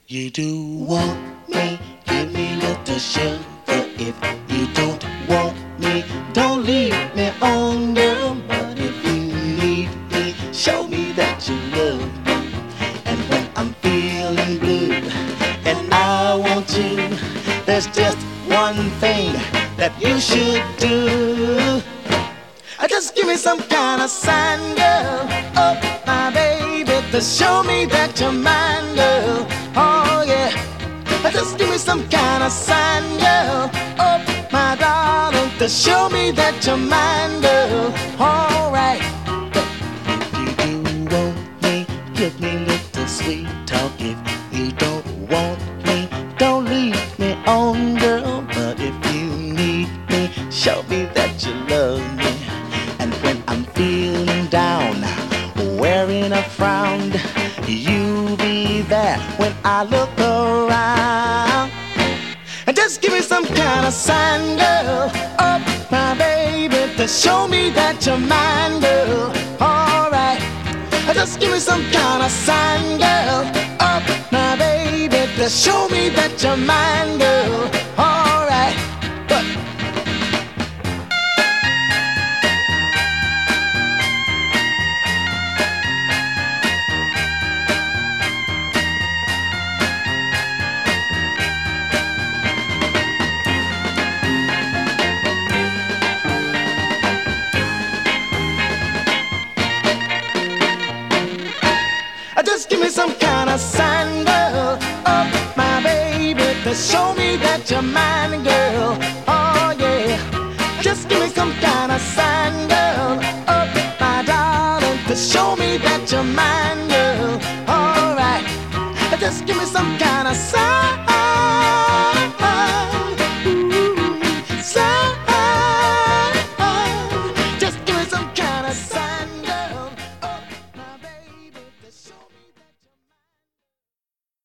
You do want me, give me little sugar. If you don't want me, don't leave me on, girl. But if you need me, show me that you love me. And when I'm feeling blue and I want you, there's just one thing that you should do. Just give me some kind of sign, girl. Oh, my baby, to show me that you're mine, girl. Oh, yeah. Just give me some kind of sign, girl. Oh, my darling, to show me that you're mine, girl. All right. If you do want me, give me little sweet talk. If you don't want me, don't leave me on, girl. But if you need me, show me that you love me. And when I'm feeling down, wearing a frown, you be there when I look around. And just give me some kind of sign, girl. Oh, my baby, to show me that you're mine, girl. All right. Just give me some kind of sign, girl. Oh, my baby, to show me that you're mine, girl. All right. But just give me some kind of sign, girl. Oh, my baby, to show me that you're mine, girl. Oh, yeah. Just give me some kind of sign, girl. Oh, my darling, to show me that you're mine, girl. All right. Just give me some kind of sign.